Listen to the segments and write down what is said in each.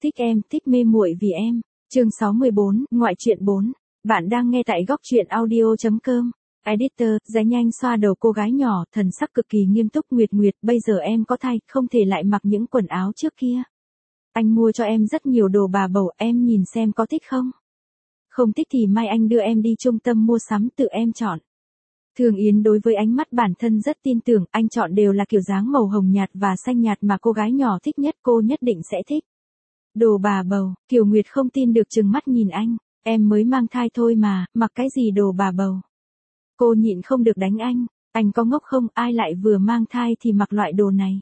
em, thích mê muội vì em. Chương 64, ngoại truyện 4. Bạn đang nghe tại góc truyện audio.com. Editor, Giấy nhanh xoa đầu cô gái nhỏ, thần sắc cực kỳ nghiêm túc. Nguyệt Nguyệt, bây giờ em có thai, không thể lại mặc những quần áo trước kia. Anh mua cho em rất nhiều đồ bà bầu, em nhìn xem có thích không? Không thích thì mai anh đưa em đi trung tâm mua sắm tự em chọn. Thường Yến đối với ánh mắt bản thân rất tin tưởng, anh chọn đều là kiểu dáng màu hồng nhạt và xanh nhạt mà cô gái nhỏ thích nhất, cô nhất định sẽ thích. Đồ bà bầu, Kiều Nguyệt không tin được trừng mắt nhìn anh, em mới mang thai thôi mà, mặc cái gì đồ bà bầu. Cô nhịn không được đánh anh có ngốc không, ai lại vừa mang thai thì mặc loại đồ này.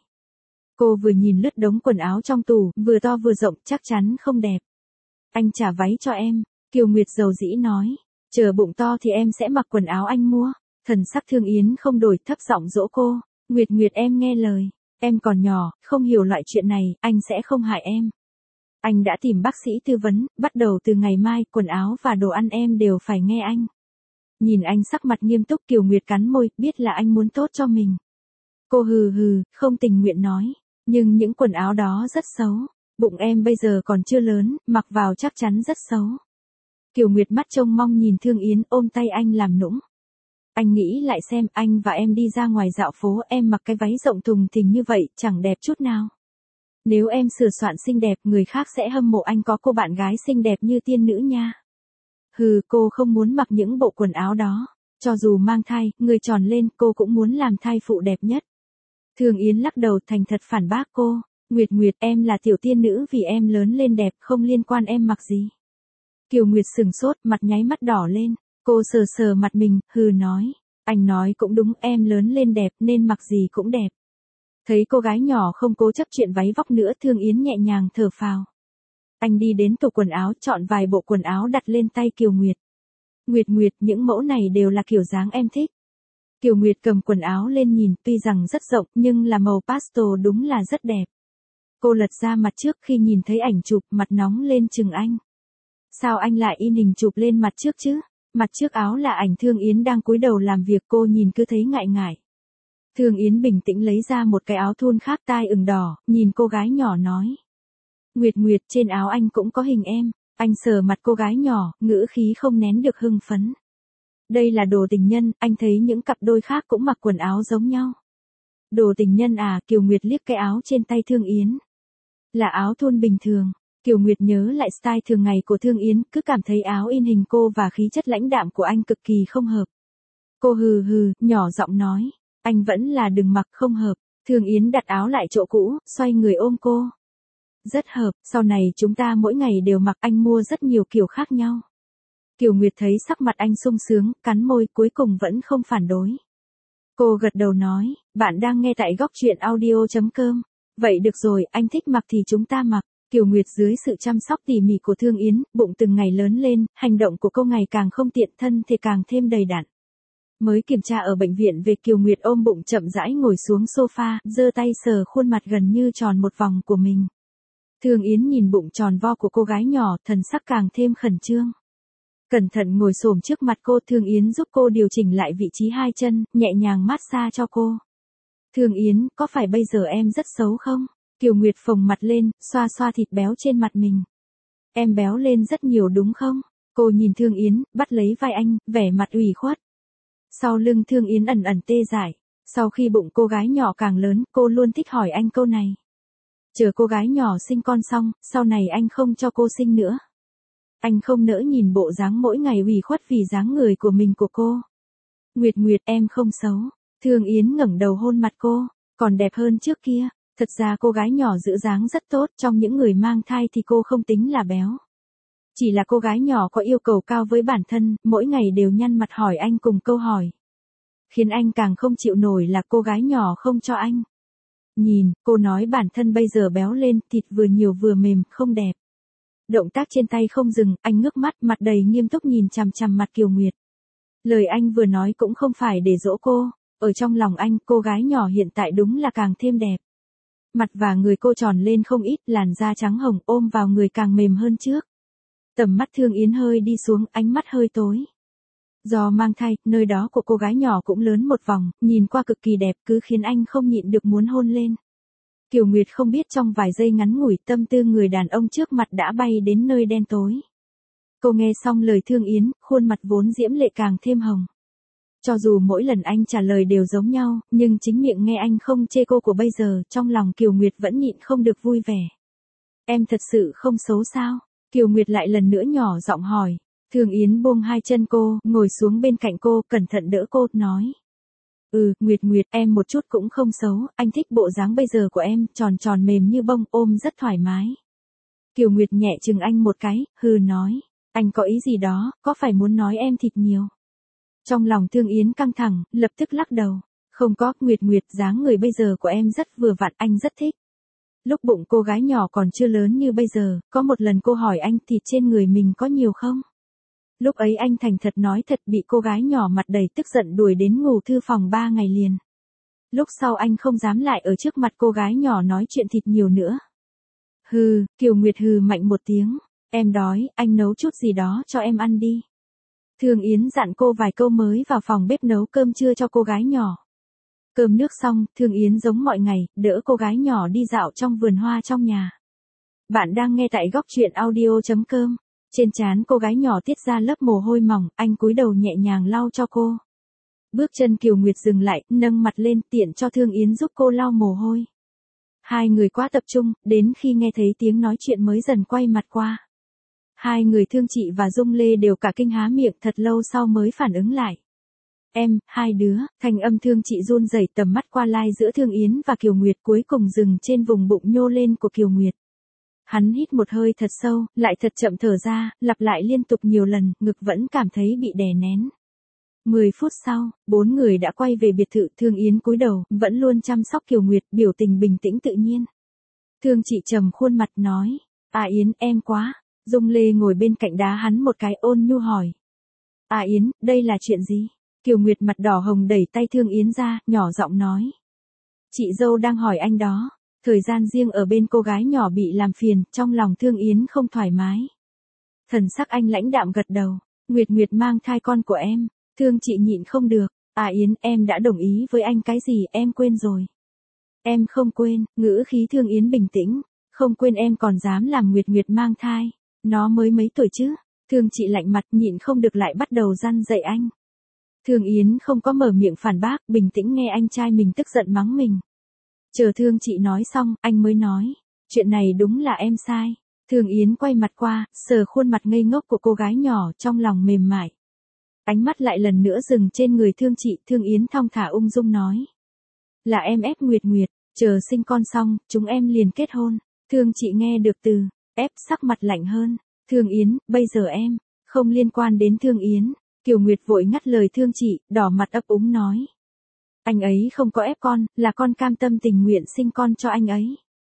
Cô vừa nhìn lướt đống quần áo trong tủ, vừa to vừa rộng, chắc chắn không đẹp. Anh trả váy cho em, Kiều Nguyệt dầu dĩ nói, chờ bụng to thì em sẽ mặc quần áo anh mua. Thần sắc Thương Yến không đổi, thấp giọng dỗ cô, Nguyệt Nguyệt em nghe lời, em còn nhỏ, không hiểu loại chuyện này, anh sẽ không hại em. Anh đã tìm bác sĩ tư vấn, bắt đầu từ ngày mai, quần áo và đồ ăn em đều phải nghe anh. Nhìn anh sắc mặt nghiêm túc, Kiều Nguyệt cắn môi, biết là anh muốn tốt cho mình. Cô hừ hừ, không tình nguyện nói, nhưng những quần áo đó rất xấu, bụng em bây giờ còn chưa lớn, mặc vào chắc chắn rất xấu. Kiều Nguyệt mắt trông mong nhìn Thương Yến, ôm tay anh làm nũng. Anh nghĩ lại xem, anh và em đi ra ngoài dạo phố, em mặc cái váy rộng thùng thình như vậy, chẳng đẹp chút nào. Nếu em sửa soạn xinh đẹp, người khác sẽ hâm mộ anh có cô bạn gái xinh đẹp như tiên nữ nha. Hừ, cô không muốn mặc những bộ quần áo đó. Cho dù mang thai, người tròn lên, cô cũng muốn làm thai phụ đẹp nhất. Thường Yến lắc đầu thành thật phản bác cô. Nguyệt Nguyệt, em là tiểu tiên nữ vì em lớn lên đẹp, không liên quan em mặc gì. Kiều Nguyệt sừng sốt, mặt nháy mắt đỏ lên. Cô sờ sờ mặt mình, hừ nói. Anh nói cũng đúng, em lớn lên đẹp nên mặc gì cũng đẹp. Thấy cô gái nhỏ không cố chấp chuyện váy vóc nữa, Thương Yến nhẹ nhàng thở phào. Anh đi đến tủ quần áo, chọn vài bộ quần áo đặt lên tay Kiều Nguyệt. Nguyệt Nguyệt, những mẫu này đều là kiểu dáng em thích. Kiều Nguyệt cầm quần áo lên nhìn, tuy rằng rất rộng, nhưng là màu pastel đúng là rất đẹp. Cô lật ra mặt trước khi nhìn thấy ảnh chụp, mặt nóng lên chừng anh. Sao anh lại in hình chụp lên mặt trước chứ? Mặt trước áo là ảnh Thương Yến đang cúi đầu làm việc, cô nhìn cứ thấy ngại ngại. Thương Yến bình tĩnh lấy ra một cái áo thun khác, tai ửng đỏ, nhìn cô gái nhỏ nói. Nguyệt Nguyệt, trên áo anh cũng có hình em. Anh sờ mặt cô gái nhỏ, ngữ khí không nén được hưng phấn. Đây là đồ tình nhân, anh thấy những cặp đôi khác cũng mặc quần áo giống nhau. Đồ tình nhân à? Kiều Nguyệt liếc cái áo trên tay Thương Yến. Là áo thun bình thường. Kiều Nguyệt nhớ lại style thường ngày của Thương Yến, cứ cảm thấy áo in hình cô và khí chất lãnh đạm của anh cực kỳ không hợp. Cô hừ hừ, nhỏ giọng nói, anh vẫn là đừng mặc, không hợp. Thương Yến đặt áo lại chỗ cũ, xoay người ôm cô. Rất hợp, sau này chúng ta mỗi ngày đều mặc, anh mua rất nhiều kiểu khác nhau. Kiều Nguyệt thấy sắc mặt anh sung sướng, cắn môi, cuối cùng vẫn không phản đối. Cô gật đầu nói, bạn đang nghe tại góc truyện audio.com. Vậy được rồi, anh thích mặc thì chúng ta mặc. Kiều Nguyệt dưới sự chăm sóc tỉ mỉ của Thương Yến, bụng từng ngày lớn lên, hành động của cô ngày càng không tiện, thân thể càng thêm đầy đặn. Mới kiểm tra ở bệnh viện về, Kiều Nguyệt ôm bụng chậm rãi ngồi xuống sofa, giơ tay sờ khuôn mặt gần như tròn một vòng của mình. Thương Yến nhìn bụng tròn vo của cô gái nhỏ, thần sắc càng thêm khẩn trương. Cẩn thận ngồi xổm trước mặt cô, Thương Yến giúp cô điều chỉnh lại vị trí hai chân, nhẹ nhàng massage cho cô. Thương Yến, có phải bây giờ em rất xấu không? Kiều Nguyệt phồng mặt lên, xoa xoa thịt béo trên mặt mình. Em béo lên rất nhiều đúng không? Cô nhìn Thương Yến, bắt lấy vai anh, vẻ mặt ủy khuất. Sau lưng Thương Yến ẩn ẩn tê dại. Sau khi bụng cô gái nhỏ càng lớn, cô luôn thích hỏi anh câu này. Chờ cô gái nhỏ sinh con xong, sau này anh không cho cô sinh nữa. Anh không nỡ nhìn bộ dáng mỗi ngày ủy khuất vì dáng người của mình của cô. Nguyệt Nguyệt, em không xấu. Thương Yến ngẩng đầu hôn mặt cô, còn đẹp hơn trước kia. Thật ra cô gái nhỏ giữ dáng rất tốt, trong những người mang thai thì cô không tính là béo. Chỉ là cô gái nhỏ có yêu cầu cao với bản thân, mỗi ngày đều nhăn mặt hỏi anh cùng câu hỏi. Khiến anh càng không chịu nổi là cô gái nhỏ không cho anh. Nhìn, cô nói bản thân bây giờ béo lên, thịt vừa nhiều vừa mềm, không đẹp. Động tác trên tay không dừng, anh ngước mắt, mặt đầy nghiêm túc nhìn chằm chằm mặt Kiều Nguyệt. Lời anh vừa nói cũng không phải để dỗ cô, ở trong lòng anh, cô gái nhỏ hiện tại đúng là càng thêm đẹp. Mặt và người cô tròn lên không ít, làn da trắng hồng, ôm vào người càng mềm hơn trước. Tầm mắt Thương Yến hơi đi xuống, ánh mắt hơi tối. Do mang thai, nơi đó của cô gái nhỏ cũng lớn một vòng, nhìn qua cực kỳ đẹp, cứ khiến anh không nhịn được muốn hôn lên. Kiều Nguyệt không biết trong vài giây ngắn ngủi tâm tư người đàn ông trước mặt đã bay đến nơi đen tối. Cô nghe xong lời Thương Yến, khuôn mặt vốn diễm lệ càng thêm hồng. Cho dù mỗi lần anh trả lời đều giống nhau, nhưng chính miệng nghe anh không chê cô của bây giờ, trong lòng Kiều Nguyệt vẫn nhịn không được vui vẻ. Em thật sự không xấu sao? Kiều Nguyệt lại lần nữa nhỏ giọng hỏi. Thương Yến buông hai chân cô, ngồi xuống bên cạnh cô, cẩn thận đỡ cô, nói. Nguyệt Nguyệt, em một chút cũng không xấu, anh thích bộ dáng bây giờ của em, tròn tròn mềm như bông, ôm rất thoải mái. Kiều Nguyệt nhẹ chừng anh một cái, nói. Anh có ý gì đó, có phải muốn nói em thịt nhiều? Trong lòng Thương Yến căng thẳng, lập tức lắc đầu. Không có, Nguyệt Nguyệt, dáng người bây giờ của em rất vừa vặn, anh rất thích. Lúc bụng cô gái nhỏ còn chưa lớn như bây giờ, có một lần cô hỏi anh thịt trên người mình có nhiều không? Lúc ấy anh thành thật nói thật, bị cô gái nhỏ mặt đầy tức giận đuổi đến ngủ thư phòng 3 ngày liền. Lúc sau anh không dám lại ở trước mặt cô gái nhỏ nói chuyện thịt nhiều nữa. Kiều Nguyệt mạnh một tiếng. Em đói, anh nấu chút gì đó cho em ăn đi. Thương Yến dặn cô vài câu mới vào phòng bếp nấu cơm trưa cho cô gái nhỏ. Cơm nước xong, Thương Yến giống mọi ngày, đỡ cô gái nhỏ đi dạo trong vườn hoa trong nhà. Bạn đang nghe tại góc truyện audio.com. Trên trán cô gái nhỏ tiết ra lớp mồ hôi mỏng, anh cúi đầu nhẹ nhàng lau cho cô. Bước chân Kiều Nguyệt dừng lại, nâng mặt lên tiện cho Thương Yến giúp cô lau mồ hôi. Hai người quá tập trung, đến khi nghe thấy tiếng nói chuyện mới dần quay mặt qua. Hai người Thương Chị và Dung Lê đều cả kinh há miệng, thật lâu sau mới phản ứng lại. Em, hai đứa, thanh âm Thương Chị run rẩy, tầm mắt qua lai giữa Thương Yến và Kiều Nguyệt cuối cùng dừng trên vùng bụng nhô lên của Kiều Nguyệt. Hắn hít một hơi thật sâu, lại thật chậm thở ra, lặp lại liên tục nhiều lần, ngực vẫn cảm thấy bị đè nén. 10 phút sau, 4 người đã quay về biệt thự. Thương Yến cúi đầu, vẫn luôn chăm sóc Kiều Nguyệt, biểu tình bình tĩnh tự nhiên. Thương Chị trầm khuôn mặt nói. Yến, em quá. Dung Lê ngồi bên cạnh đá hắn một cái, ôn nhu hỏi. Yến, đây là chuyện gì? Kiều Nguyệt mặt đỏ hồng đẩy tay Thương Yến ra, nhỏ giọng nói. Chị dâu đang hỏi anh đó. Thời gian riêng ở bên cô gái nhỏ bị làm phiền, trong lòng Thương Yến không thoải mái. Thần sắc anh lãnh đạm gật đầu. Nguyệt Nguyệt mang thai con của em. Thương Chị nhịn không được. Yến, em đã đồng ý với anh cái gì, em quên rồi. Em không quên, ngữ khí Thương Yến bình tĩnh. Không quên, em còn dám làm Nguyệt Nguyệt mang thai. Nó mới mấy tuổi chứ? Thương Chị lạnh mặt, nhịn không được lại bắt đầu răn dạy anh. Thương Yến không có mở miệng phản bác, bình tĩnh nghe anh trai mình tức giận mắng mình. Chờ Thương Chị nói xong, anh mới nói. Chuyện này đúng là em sai. Thương Yến quay mặt qua, sờ khuôn mặt ngây ngốc của cô gái nhỏ, trong lòng mềm mại. Ánh mắt lại lần nữa dừng trên người Thương Chị. Thương Yến thong thả ung dung nói. Là em ép Nguyệt Nguyệt, chờ sinh con xong, chúng em liền kết hôn. Thương Chị nghe được từ ép, sắc mặt lạnh hơn. Thương Yến, bây giờ em, không liên quan đến Thương Yến. Kiều Nguyệt vội ngắt lời Thương Chị, đỏ mặt ấp úng nói. Anh ấy không có ép con, là con cam tâm tình nguyện sinh con cho anh ấy.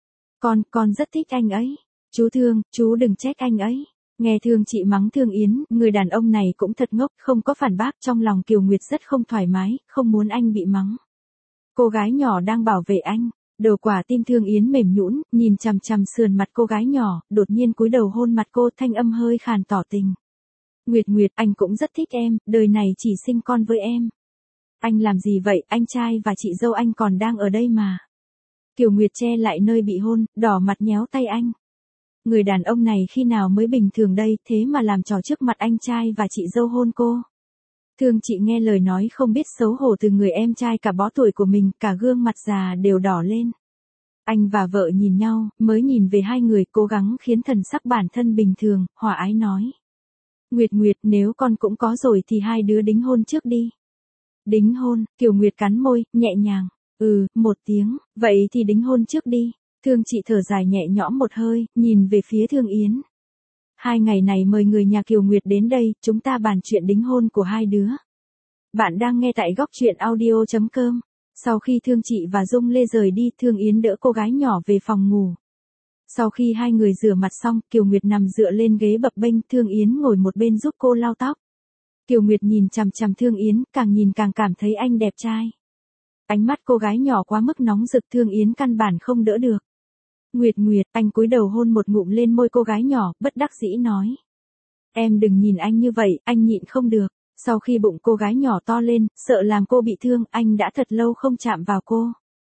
Con rất thích anh ấy. Chú Thương, chú đừng trách anh ấy. Nghe Thương Chị mắng Thương Yến, người đàn ông này cũng thật ngốc, không có phản bác. Trong lòng Kiều Nguyệt rất không thoải mái, không muốn anh bị mắng. Cô gái nhỏ đang bảo vệ anh. Đầu quả tim Thương Yến mềm nhũn, nhìn chằm chằm sườn mặt cô gái nhỏ, đột nhiên cúi đầu hôn mặt cô, thanh âm hơi khàn tỏ tình. Nguyệt Nguyệt, anh cũng rất thích em, đời này chỉ sinh con với em. Anh làm gì vậy, anh trai và chị dâu anh còn đang ở đây mà. Kiều Nguyệt che lại nơi bị hôn, đỏ mặt nhéo tay anh. Người đàn ông này khi nào mới bình thường đây, thế mà làm trò trước mặt anh trai và chị dâu hôn cô. Thương Chị nghe lời nói không biết xấu hổ từ người em trai cả bó tuổi của mình, cả gương mặt già đều đỏ lên. Anh và vợ nhìn nhau, mới nhìn về hai người, cố gắng khiến thần sắc bản thân bình thường, hòa ái nói. Nguyệt Nguyệt, nếu con cũng có rồi thì hai đứa đính hôn trước đi. Đính hôn, Kiều Nguyệt cắn môi, nhẹ nhàng. Một tiếng, vậy thì đính hôn trước đi. Thương Chị thở dài nhẹ nhõm một hơi, nhìn về phía Thương Yến. 2 ngày này mời người nhà Kiều Nguyệt đến đây, chúng ta bàn chuyện đính hôn của hai đứa. Bạn đang nghe tại góc truyện audio.com. Sau khi Thương Chị và Dung Lê rời đi, Thương Yến đỡ cô gái nhỏ về phòng ngủ. Sau khi hai người rửa mặt xong, Kiều Nguyệt nằm dựa lên ghế bập bênh, Thương Yến ngồi một bên giúp cô lau tóc. Kiều Nguyệt nhìn chằm chằm Thương Yến, càng nhìn càng cảm thấy anh đẹp trai. Ánh mắt cô gái nhỏ quá mức nóng rực, Thương Yến căn bản không đỡ được. Nguyệt Nguyệt, anh cúi đầu hôn một ngụm lên môi cô gái nhỏ, bất đắc dĩ nói. Em đừng nhìn anh như vậy, anh nhịn không được. Sau khi bụng cô gái nhỏ to lên, sợ làm cô bị thương, anh đã thật lâu không chạm vào cô.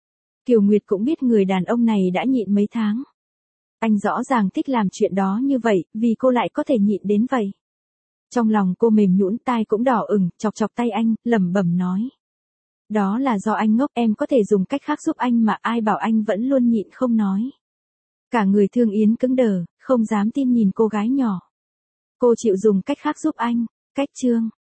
Kiều Nguyệt cũng biết người đàn ông này đã nhịn mấy tháng. Anh rõ ràng thích làm chuyện đó như vậy, vì cô lại có thể nhịn đến vậy. Trong lòng cô mềm nhũn, tai cũng đỏ ửng, chọc chọc tay anh, lẩm bẩm nói. Đó là do anh ngốc, em có thể dùng cách khác giúp anh mà ai bảo anh vẫn luôn nhịn không nói. Cả người Thương Yến cứng đờ, không dám tin nhìn cô gái nhỏ. Cô chịu dùng cách khác giúp anh, cách Trương.